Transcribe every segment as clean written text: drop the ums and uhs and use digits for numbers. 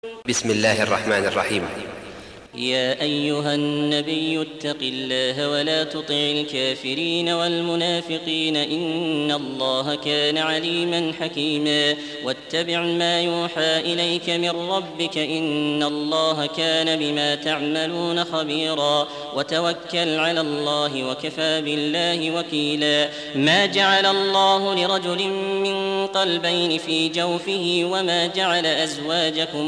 بسم الله الرحمن الرحيم. يا أيها النبي اتق الله ولا تطع الكافرين والمنافقين إن الله كان عليما حكيما واتبع ما يوحى إليك من ربك إن الله كان بما تعملون خبيرا وتوكل على الله وكفى بالله وكيلا. ما جعل الله لرجل من قلبين في جوفه وما جعل أزواجكم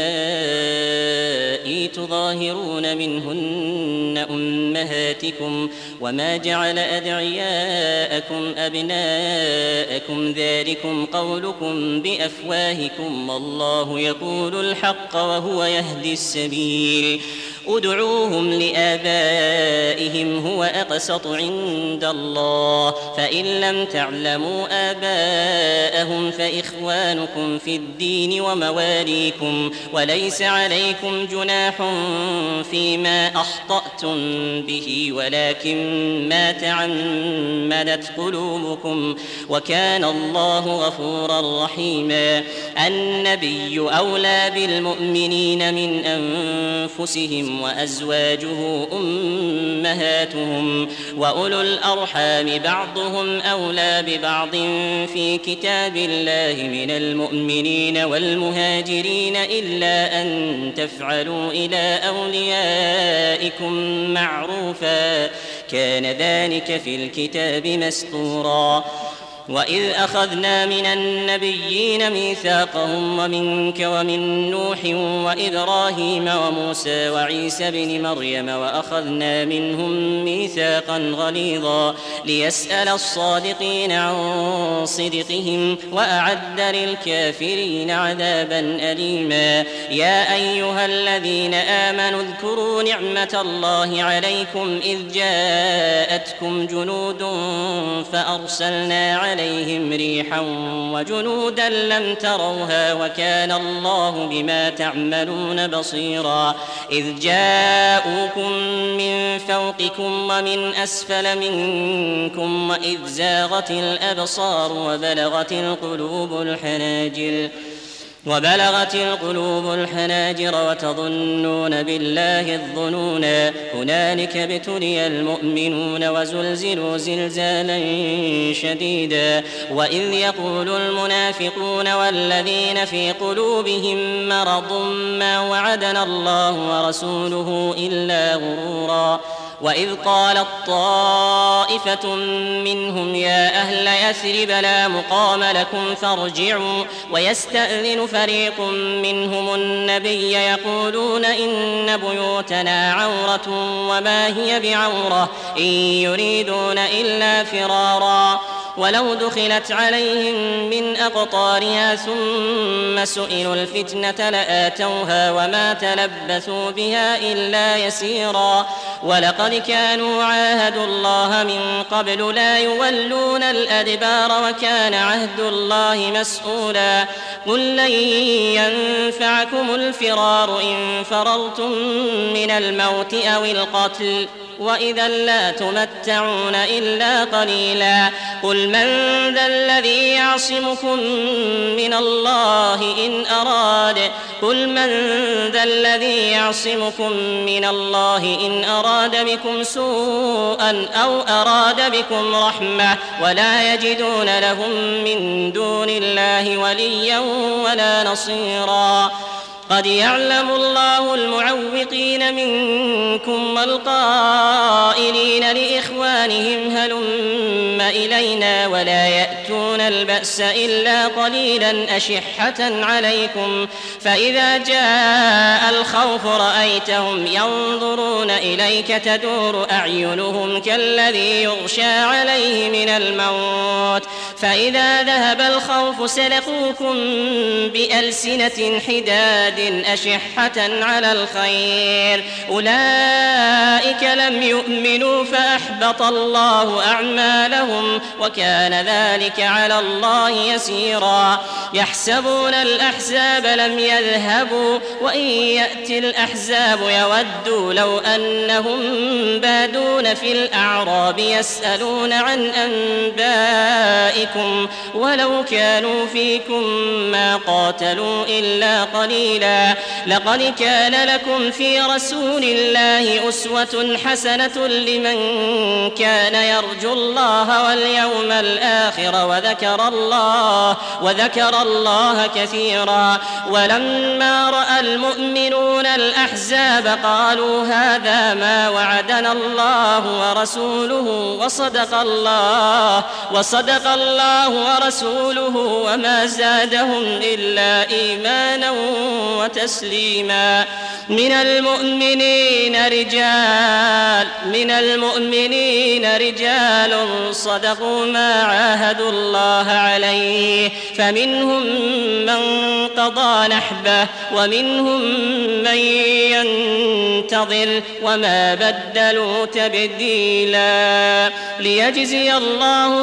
اللائي تظاهرون منهن أمهاتكم وما جعل أدعياءكم أبناءكم ذلكم قولكم بأفواهكم والله يقول الحق وهو يهدي السبيل. ادعوهم لآبائهم هو أقسط عند الله فإن لم تعلموا آباءهم فإخوانكم في الدين ومواليكم وليس عليكم جناح فيما أخطأتم به ولكن ما تعمدت قلوبكم وكان الله غفورا رحيما. النبي أولى بالمؤمنين من أنفسهم وأزواجه أمهاتهم وأولو الأرحام بعضهم أولى ببعض في كتاب الله من المؤمنين والمهاجرين إلا أن تفعلوا إلى أوليائكم معروفا كان ذلك في الكتاب مسطورا. وإذ أخذنا من النبيين ميثاقهم ومنك ومن نوح وإبراهيم وموسى وعيسى بن مريم وأخذنا منهم ميثاقا غليظا ليسأل الصادقين عن صدقهم وأعد للكافرين عذابا أليما. يا أيها الذين آمنوا اذكروا نعمة الله عليكم إذ جاءتكم جنود فأرسلنا عليهم ريحا وجنودا لم تروها وكان الله بما تعملون بصيرا. إذ جاءوكم من فوقكم ومن أسفل منكم وإذ زاغت الأبصار وبلغت القلوب الحناجر وتظنون بالله الظنونا. هنالك ابتلي المؤمنون وزلزلوا زلزالا شديدا. وإذ يقول المنافقون والذين في قلوبهم مرض ما وعدنا الله ورسوله إلا غرورا. وإذ قالت طائفة منهم يا أهل يثرب لا مقام لكم فارجعوا ويستأذن فريق منهم النبي يقولون إن بيوتنا عورة وما هي بعورة إن يريدون إلا فرارا ولو دخلت عليهم من أقطارها ثم سئلوا الفتنة لآتوها وما تلبثوا بها إلا يسيرا. ولقد كانوا عاهدوا الله من قبل لا يولون الأدبار وكان عهد الله مسؤولا. قل لن ينفعكم الفرار إن فررتم من الموت أو القتل وإذا لا تمتعون إلا قليلا. قل من ذا الذي يعصمكم من الله إن أراد بكم سوءا أو أراد بكم رحمة ولا يجدون لهم من دون الله وليا ولا نصيرا. قد يعلم الله المعوقين منكم والقائلين لإخوانهم هلم إلينا ولا يأتون البأس إلا قليلا أشحة عليكم فإذا جاء الخوف رأيتهم ينظرون إليك تدور أعينهم كالذي يغشى عليه من الموت فإذا ذهب الخوف سلقوكم بألسنة حداد أشحة على الخير أولئك لم يؤمنوا فأحبط الله أعمالهم وكان ذلك على الله يسيرا. يحسبون الأحزاب لم يذهبوا وإن يأتي الأحزاب يودوا لو أنهم بادون في الأعراب يسألون عن أنبائكم ولو كانوا فيكم ما قاتلوا إلا قليلا سبيلا. لقد كان لكم في رسول الله أسوة حسنة لمن كان يرجو الله واليوم الآخر وذكر الله كثيرا. ولما رأى المؤمنون الأحزاب قالوا هذا ما وعدنا الله ورسوله وصدق الله ورسوله وما زادهم إلا إيمانا وتسليما. من المؤمنين رجال صدقوا ما عاهدوا الله عليه، فمنهم من قضى نحبه ومنهم من ينتظر وما بدلوا تبديلا. ليجزي الله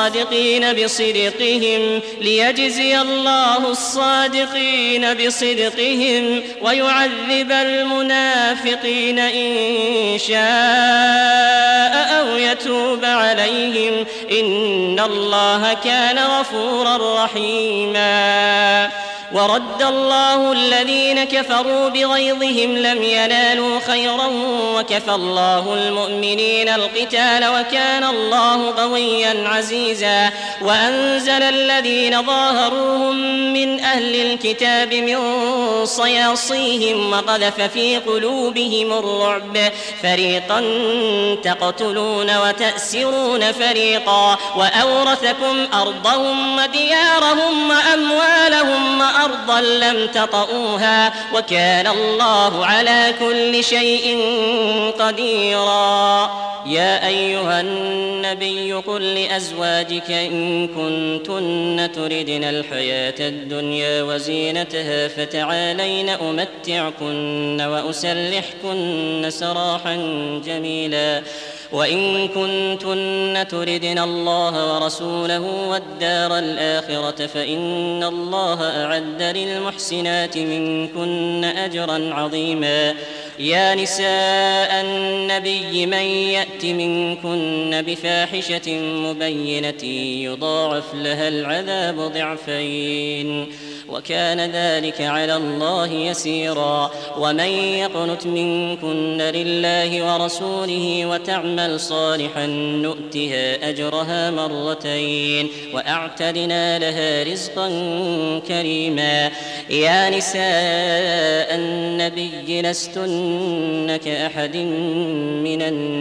الصادقين بصدقهم ويعذب المنافقين إن شاء أو يتوب عليهم، إن الله كان غفورا رحيما. ورد الله الذين كفروا بغيظهم لم ينالوا خيرا وكفى الله المؤمنين القتال وكان الله قويا عزيزا. وأنزل الذين ظاهروهم من أهل الكتاب من صياصيهم وقذف في قلوبهم الرعب، فريقا تقتلون وتأسرون فريقا، وأورثكم أرضهم وديارهم وأموالهم وأرضا لم تطئوها وكان الله على كل شيء قديرا. يا أيها النبي قل لأزواجك إن كنتن تردن الحياة الدنيا وزينتها فتعالين أمتعكن وأسرحكن سراحا جميلا. وإن كنتن تردن الله ورسوله والدار الآخرة فإن الله أعد للمحسنات منكن أجرا عظيما. يا نساء النبي من يأت منكن بفاحشة مبينة يضاعف لها العذاب ضعفين وكان ذلك على الله يسيرا. ومن يقنت منكن لله ورسوله وتعمل صالحا نؤتها أجرها مرتين وأعتدنا لها رزقا كريما. يا نساء النبي لستن كأحد من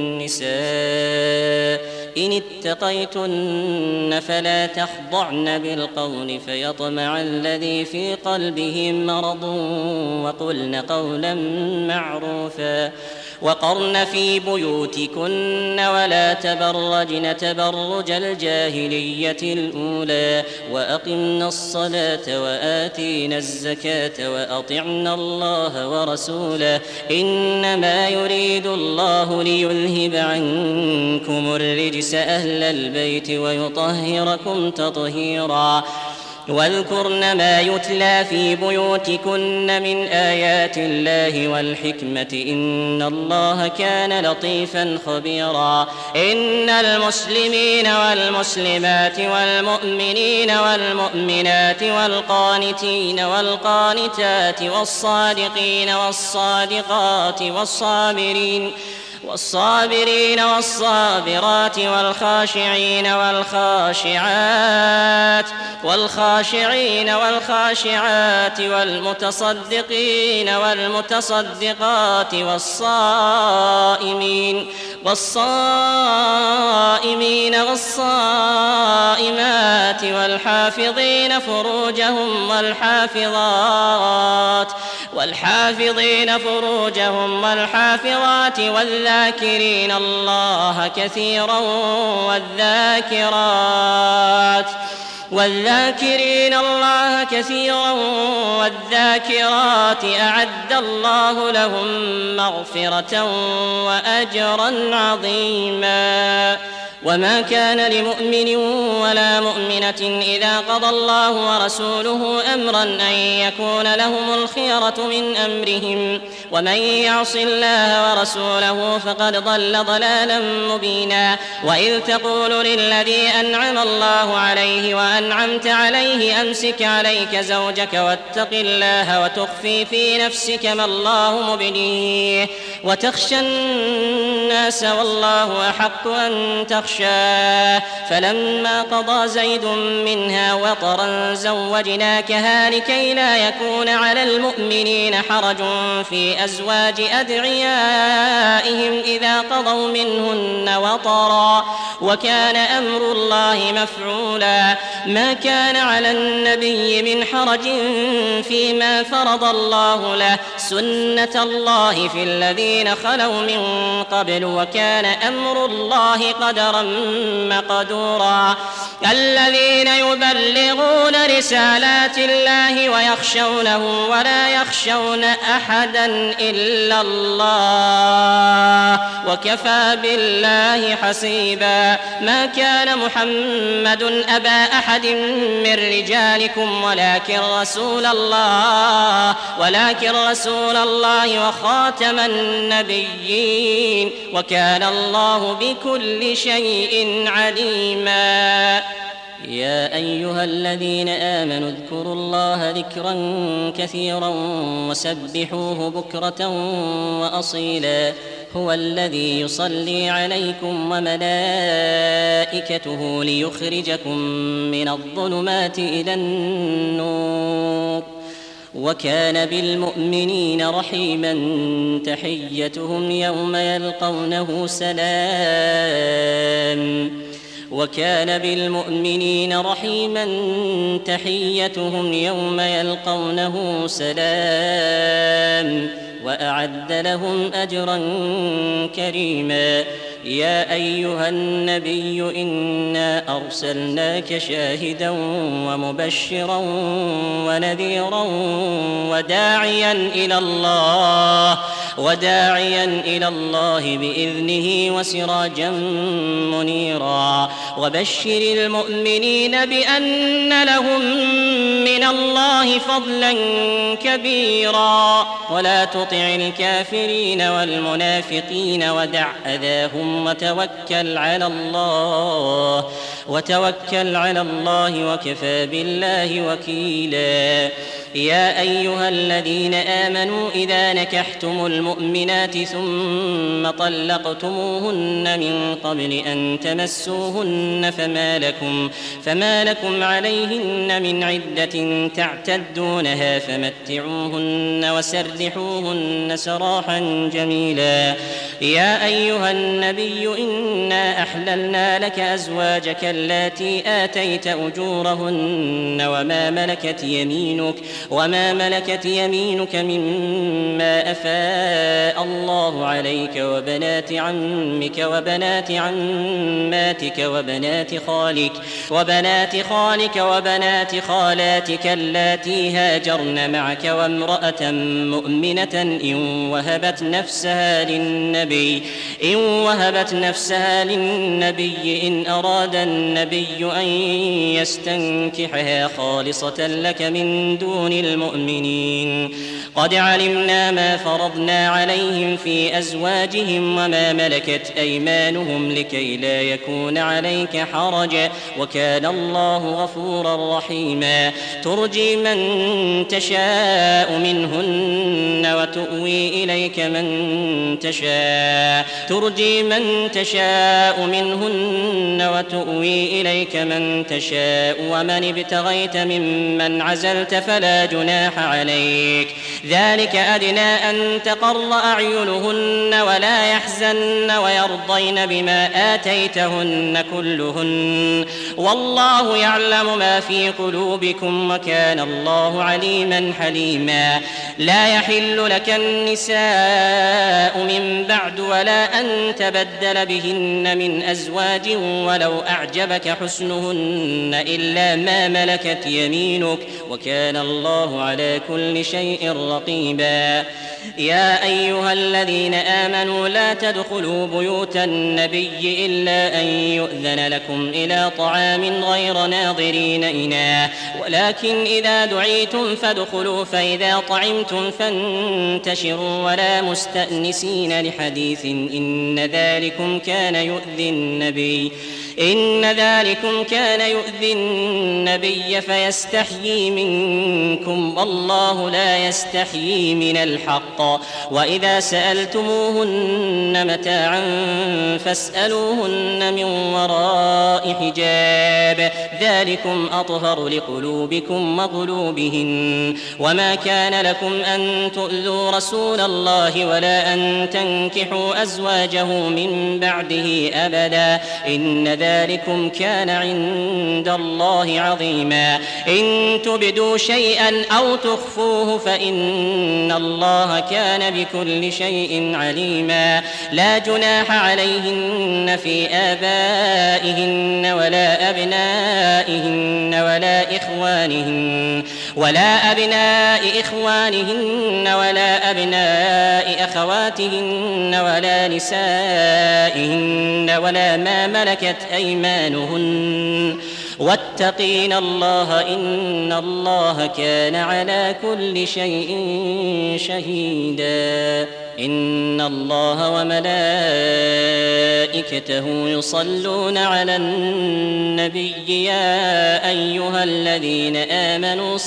النساء إن اتقيتن فلا تخضعن بالقول فيطمع الذي في قلبه مرض وقلن قولا معروفا. وقرن في بيوتكن ولا تبرجن تبرج الجاهلية الأولى وأقمنا الصلاة وآتينا الزكاة وأطعنا الله ورسوله إنما يريد الله ليذهب عنكم الرجس أهل البيت ويطهركم تطهيرا. واذكرن ما يتلى في بيوتكن من آيات الله والحكمة إن الله كان لطيفا خبيرا. إن المسلمين والمسلمات والمؤمنين والمؤمنات والقانتين والقانتات والصادقين والصادقات والصابرين والصابرات والخاشعين والخاشعات والمتصدقين والمتصدقات والصائمين والصائمات والحافظين فروجهم والحافظات والذاكرين الله كثيرا والذاكرات أعد الله لهم مغفرة وأجرا عظيما. وما كان لمؤمن ولا مؤمنة إذا قضى الله ورسوله أمرا أن يكون لهم الخيرة من أمرهم ومن يعص الله ورسوله فقد ضل ضلالا مبينا وإذ تقول للذي أنعم الله عليه وأنعمت عليه أمسك عليك زوجك واتق الله وتخفي في نفسك ما الله مبديه وتخشى الناس والله أحق أن تخشاه فلما قضى زيد منها وطرا زوجناكها لكي لا يكون على المؤمنين حرج في أزواج أدعيائهم إذا قضوا منهن وطرا وكان أمر الله مفعولا ما كان على النبي من حرج فيما فرض الله له سنة الله في الذين خلوا من قبل وكان أمر الله قدرا مقدورا الذين يبلغون رسالات الله ويخشونه ولا يخشون أحدا إلا الله وكفى بالله حسيبا ما كان محمد أبا أحد من رجالكم ولكن رسول الله وخاتم النبيين وكان الله بكل شيء عليما يا أيها الذين آمنوا اذكروا الله ذكرا كثيرا وسبحوه بكرة وأصيلا هو الذي يصلي عليكم وملائكته ليخرجكم من الظلمات إلى النور وكان بالمؤمنين رحيما تحيتهم يوم يلقونه سلام وكان بالمؤمنين رحيما تحيتهم يوم يلقونه سلام وأعد لهم أجرا كريما يا أيها النبي إنا أرسلناك شاهدا ومبشرا ونذيرا وداعيا إلى الله بإذنه وسراجا منيرا وبشر المؤمنين بأن لهم من الله فضلا كبيرا ولا تطع الكافرين والمنافقين ودع أذاهم وتوكل على الله وكفى بالله وكيلا يا أيها الذين آمنوا إذا نكحتم المؤمنات ثم طلقتموهن من قبل أن تمسوهن فما لكم عليهن من عدة تعتدونها فمتعوهن وسرحوهن سراحا جميلا يا أيها النبي إنا أحللنا لك أزواجك اللاتي آتيت أجورهن وما ملكت يمينك مما أفاء الله عليك وبنات عمك وبنات عماتك وبنات خالك وبنات خالاتك اللاتي هاجرن معك وامرأة مؤمنة إن وهبت نفسها للنبي إن أراد النبي أن يستنكحها خالصة لك من دون المؤمنين قد علمنا ما فرضنا عليهم في أزواجهم وما ملكت أيمانهم لكي لا يكون عليك حرج وكان الله غفورا رحيما ترجي من تشاء منهن وتؤوي إليك من تشاء ومن ابتغيت ممن عزلت فلا جناح عليك ذلك أدنى أن تقر أعينهن ولا يحزن ويرضين بما آتيتهن كلهن والله يعلم ما في قلوبكم وكان الله عليما حليما لا يحل يحل لك النساء من بعد ولا أن تبدل بهن من أزواج ولو أعجبك حسنهن إلا ما ملكت يمينك وكان الله على كل شيء رقيبا. يا أيها الذين آمنوا لا تدخلوا بيوت النبي إلا أن يؤذن لكم إلى طعام غير ناظرين إناه ولكن إذا دعيتم فادخلوا فإذا طعمتم فانتشروا ولا مستأنسين لحديث إن ذلكم كان يؤذي النبي فيستحيي منكم والله لا يستحيي من الحق. وإذا سألتموهن متاعا فاسألوهن من وراء حجاب ذلكم أطهر لقلوبكم وقلوبهن. وما كان لكم أن تؤذوا رسول الله ولا أن تنكحوا أزواجه من بعده أبدا إن ذلكم كان عند الله عظيما. إن تبدوا شيئا أو تخفوه فإن الله كان بكل شيء عليما. لا جناح عليهن في آبائهن ولا أبنائهن ولا أبناء إخوانهن ولا أبناء أخواتهن ولا نسائهن ولا ما ملكت أيمانهن واتقين الله إن الله كان على كل شيء شهيدا. إن الله وملائكته يصلون على النبي يا أيها الذين آمنوا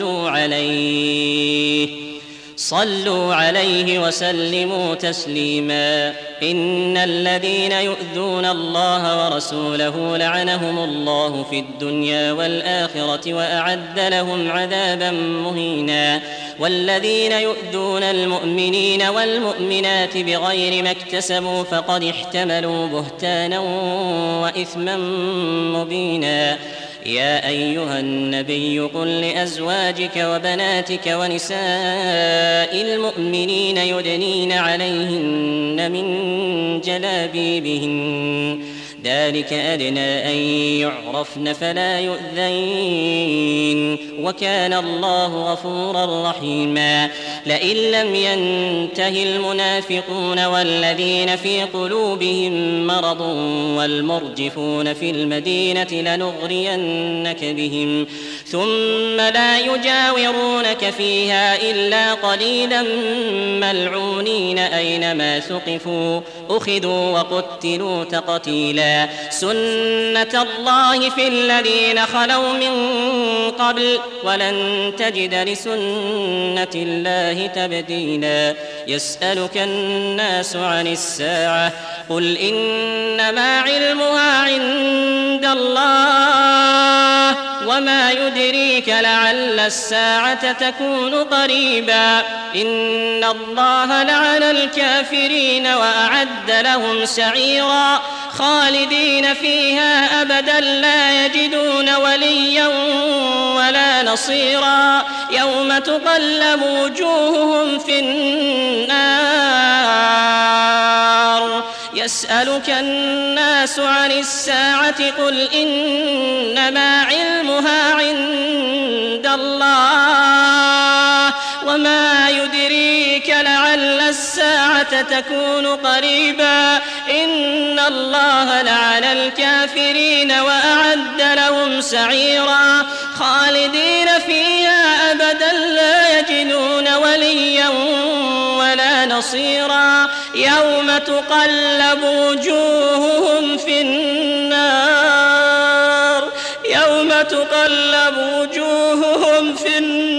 صلوا عليه وسلموا تسليما. إن الذين يؤذون الله ورسوله لعنهم الله في الدنيا والآخرة وأعد لهم عذابا مهينا. والذين يؤذون المؤمنين والمؤمنات بغير ما اكتسبوا فقد احتملوا بهتانا وإثما مبينا. يا أيها النبي قل لأزواجك وبناتك ونساء المؤمنين يدنين عليهن من جلابيبهن ذلك أدنى أن يعرفن فلا يؤذين وكان الله غفورا رحيما. لئن لم ينته المنافقون والذين في قلوبهم مرض والمرجفون في المدينة لنغرينك بهم ثم لا يجاورونك فيها إلا قليلا ملعونين أينما ثقفوا أخذوا وقتلوا تقتيلا. سنة الله في الذين خلوا من قبل ولن تجد لسنة الله تبديلا. يسألك الناس عن الساعة قل إنما علمها عند الله وما يدريك لعل الساعة تكون قريبا. إن الله لعن الكافرين وأعد لهم سعيرا خالدين فيها أبدا لا يجدون وليا ولا نصيرا. يوم تقلب وجوههم في النار. يسألك الناس عن الساعة قل إنما علمها عند الله وما يدريك لعل الساعة تكون قريبا. إن الله لعن الكافرين وأعد لهم سعيرا خالدين فيها أبدا لا يجدون وليا ولا نصيرا. يوم تقلب وجوههم في النار. يوم تقلب وجوههم في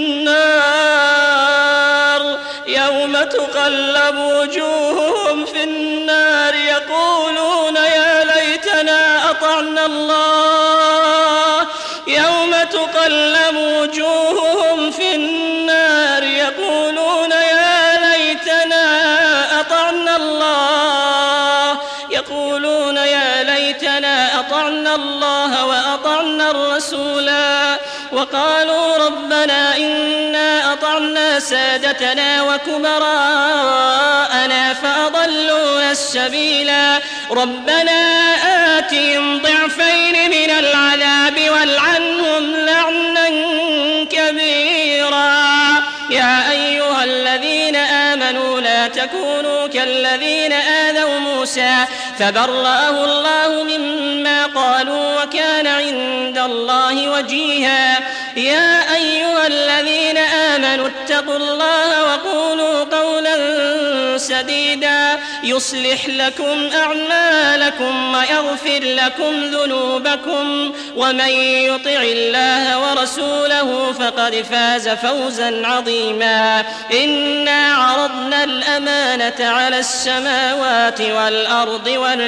النار. يوم تقلب وجوههم في النار يقولون يا ليتنا أطعنا الله. يوم تقلب وجوههم في النار يقولون يا ليتنا أطعنا الله. يقولون يا ليتنا أطعنا الله وأطعنا الرسولا وقالوا ربنا إنا أطعنا سادتنا وكبراءنا فأضلونا السبيلا ربنا آتهم ضعفين من العذاب والعنهم لعنا كبيرا يا أيها الذين آمنوا لا تكونوا كالذين آذوا موسى فبرأه الله مما قالوا وكان عند الله وجيها يا أيها الذين آمنوا اتقوا الله وقولوا قولا سديدا يصلح لكم أعمالكم ويغفر لكم ذنوبكم ومن يطع الله ورسوله فقد فاز فوزا عظيما إنا عرضنا الأمانة على السماوات والأرض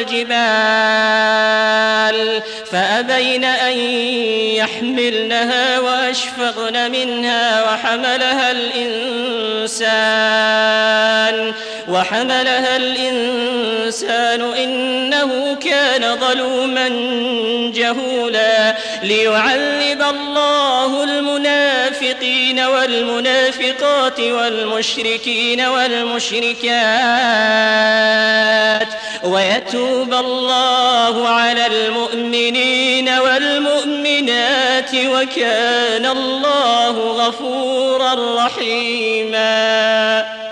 والجبال فأبين أن يحملنها وأشفقن منها وحملها الإنسان إنه كان ظلوما جهولا ليعذب الله المنافقين والمنافقات والمشركين والمشركات ويتوب الله على المؤمنين والمؤمنات وكان الله غفورا رحيما.